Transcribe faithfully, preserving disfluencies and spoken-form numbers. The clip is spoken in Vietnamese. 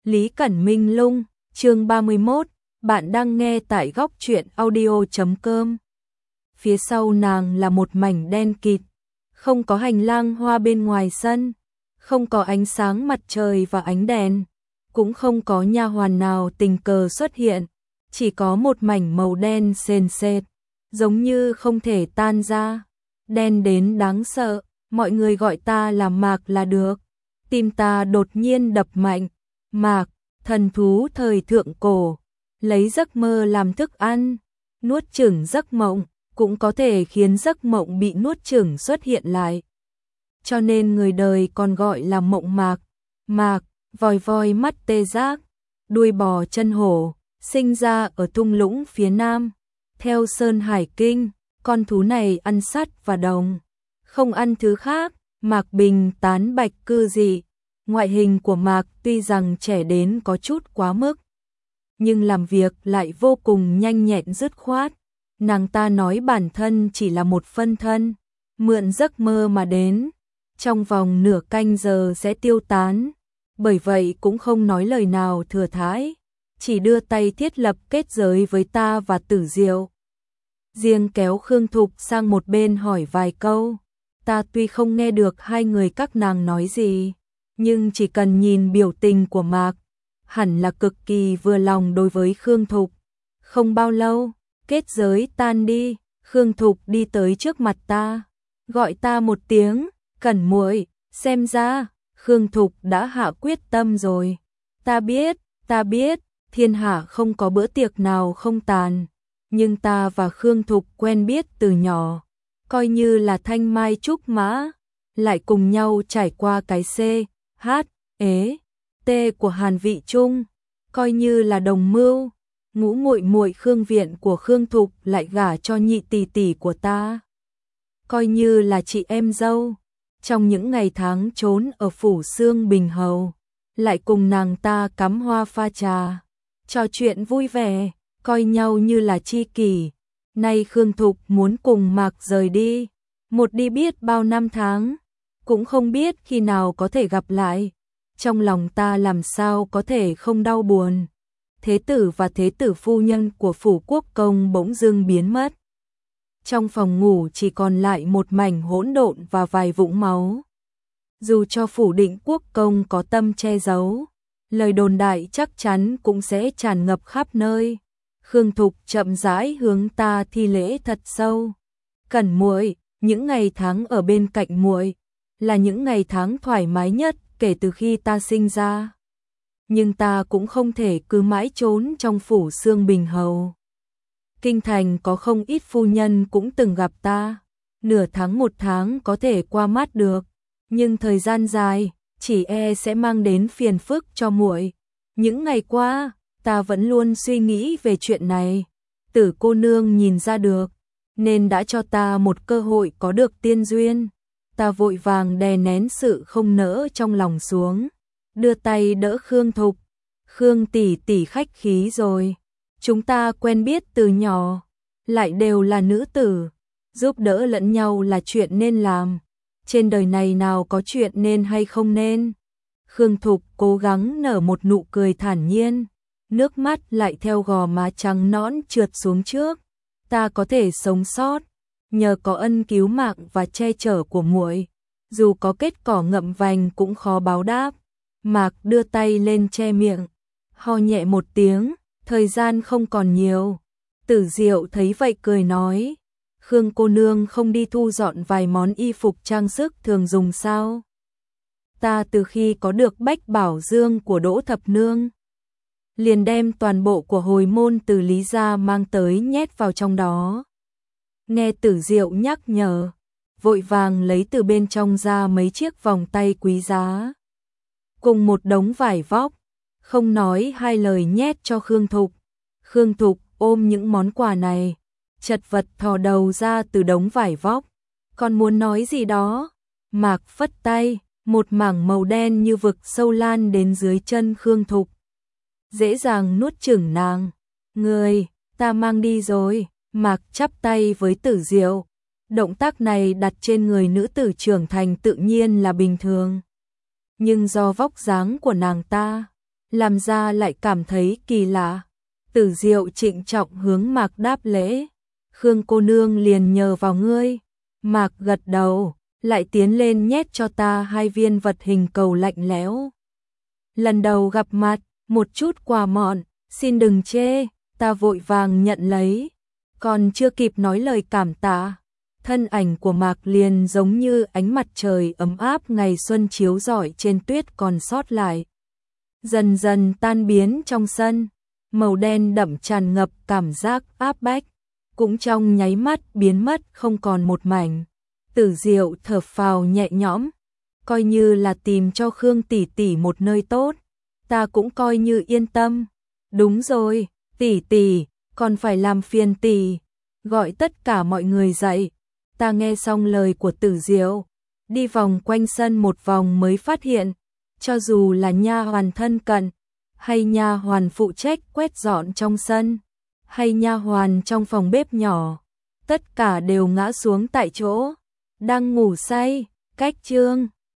Lý Cẩn Minh Lung, chương ba mươi mốt, bạn đang nghe tại góc truyện audio chấm com. Phía sau nàng là một mảnh đen kịt, không có hành lang hoa bên ngoài sân, không có ánh sáng mặt trời và ánh đèn, cũng không có nha hoàn nào tình cờ xuất hiện, chỉ có một mảnh màu đen sền sệt, giống như không thể tan ra, đen đến đáng sợ, mọi người gọi ta là Mạc là được. Tim ta đột nhiên đập mạnh. Mạc, thần thú thời thượng cổ, lấy giấc mơ làm thức ăn, nuốt chửng giấc mộng, cũng có thể khiến giấc mộng bị nuốt chửng xuất hiện lại. Cho nên người đời còn gọi là mộng mạc. Mạc, vòi voi mắt tê giác, đuôi bò chân hổ, sinh ra ở thung lũng phía nam. Theo Sơn Hải Kinh, con thú này ăn sắt và đồng, không ăn thứ khác. Mạc Bình tán bạch cư dị. Ngoại hình của Mạc tuy rằng trẻ đến có chút quá mức, nhưng làm việc lại vô cùng nhanh nhẹn dứt khoát. Nàng ta nói bản thân chỉ là một phân thân, mượn giấc mơ mà đến, trong vòng nửa canh giờ sẽ tiêu tán. Bởi vậy cũng không nói lời nào thừa thãi, chỉ đưa tay thiết lập kết giới với ta và Tử Diệu. Riêng kéo Khương Thục sang một bên hỏi vài câu. Ta tuy không nghe được hai người các nàng nói gì, nhưng chỉ cần nhìn biểu tình của Mạc, hẳn là cực kỳ vừa lòng đối với Khương Thục. Không bao lâu, kết giới tan đi, Khương Thục đi tới trước mặt ta, gọi ta một tiếng, Cẩn muội. Xem ra, Khương Thục đã hạ quyết tâm rồi. Ta biết, ta biết, thiên hạ không có bữa tiệc nào không tàn, nhưng ta và Khương Thục quen biết từ nhỏ, coi như là thanh mai trúc mã, lại cùng nhau trải qua cái C, H, ế, T của Hàn Vị Trung, coi như là đồng mưu. Ngũ muội muội Khương Viện của Khương Thục lại gả cho nhị tỷ tỷ của ta, coi như là chị em dâu. Trong những ngày tháng trốn ở phủ Sương Bình Hầu, lại cùng nàng ta cắm hoa pha trà, trò chuyện vui vẻ, coi nhau như là tri kỷ. Nay Khương Thục muốn cùng Mạc rời đi, một đi biết bao năm tháng, cũng không biết khi nào có thể gặp lại. Trong lòng ta làm sao có thể không đau buồn. Thế tử và thế tử phu nhân của phủ Quốc Công bỗng dưng biến mất. Trong phòng ngủ chỉ còn lại một mảnh hỗn độn và vài vũng máu. Dù cho phủ Định Quốc Công có tâm che giấu, lời đồn đại chắc chắn cũng sẽ tràn ngập khắp nơi. Khương Thục chậm rãi hướng ta thi lễ thật sâu. Cẩn muội, những ngày tháng ở bên cạnh muội là những ngày tháng thoải mái nhất kể từ khi ta sinh ra. Nhưng ta cũng không thể cứ mãi trốn trong phủ Sương Bình Hầu. Kinh thành có không ít phu nhân cũng từng gặp ta, nửa tháng một tháng có thể qua mắt được, nhưng thời gian dài chỉ e sẽ mang đến phiền phức cho muội. Những ngày qua, ta vẫn luôn suy nghĩ về chuyện này. Tử cô nương nhìn ra được, nên đã cho ta một cơ hội có được tiên duyên. Ta vội vàng đè nén sự không nỡ trong lòng xuống, đưa tay đỡ Khương Thục. Khương tỷ tỷ khách khí rồi, chúng ta quen biết từ nhỏ, lại đều là nữ tử, giúp đỡ lẫn nhau là chuyện nên làm. Trên đời này nào có chuyện nên hay không nên. Khương Thục cố gắng nở một nụ cười thản nhiên, nước mắt lại theo gò má trắng nõn trượt xuống trước. Ta có thể sống sót nhờ có ân cứu mạng và che chở của muội, dù có kết cỏ ngậm vành cũng khó báo đáp. Mạc đưa tay lên che miệng, ho nhẹ một tiếng, thời gian không còn nhiều. Tử Diệu thấy vậy cười nói, Khương cô nương không đi thu dọn vài món y phục trang sức thường dùng sao? Ta từ khi có được Bách Bảo Dương của Đỗ Thập Nương, liền đem toàn bộ của hồi môn từ Lý gia mang tới nhét vào trong đó. Nghe Tử Diệu nhắc nhở, vội vàng lấy từ bên trong ra mấy chiếc vòng tay quý giá, cùng một đống vải vóc, không nói hai lời nhét cho Khương Thục. Khương Thục ôm những món quà này, chật vật thò đầu ra từ đống vải vóc, còn muốn nói gì đó. Mạc phất tay, một mảng màu đen như vực sâu lan đến dưới chân Khương Thục, dễ dàng nuốt chửng nàng. Người, ta mang đi rồi. Mạc chắp tay với Tử Diệu, động tác này đặt trên người nữ tử trưởng thành tự nhiên là bình thường, nhưng do vóc dáng của nàng ta, làm ra lại cảm thấy kỳ lạ. Tử Diệu trịnh trọng hướng Mạc đáp lễ. Khương cô nương liền nhờ vào ngươi. Mạc gật đầu, lại tiến lên nhét cho ta hai viên vật hình cầu lạnh lẽo. Lần đầu gặp mặt, một chút quà mọn, xin đừng chê, ta vội vàng nhận lấy. Còn chưa kịp nói lời cảm tạ, thân ảnh của Mạc liền giống như ánh mặt trời ấm áp ngày xuân chiếu rọi trên tuyết còn sót lại. Dần dần tan biến trong sân, màu đen đậm tràn ngập cảm giác áp bách, cũng trong nháy mắt biến mất không còn một mảnh. Tử Diệu thở phào nhẹ nhõm, coi như là tìm cho Khương tỷ tỷ một nơi tốt, ta cũng coi như yên tâm. Đúng rồi, tỷ tỷ, còn phải làm phiền tỷ, gọi tất cả mọi người dậy. Ta nghe xong lời của Tử Diệu, đi vòng quanh sân một vòng mới phát hiện, cho dù là nha hoàn thân cận, hay nha hoàn phụ trách quét dọn trong sân, hay nha hoàn trong phòng bếp nhỏ, tất cả đều ngã xuống tại chỗ, đang ngủ say. Cách chương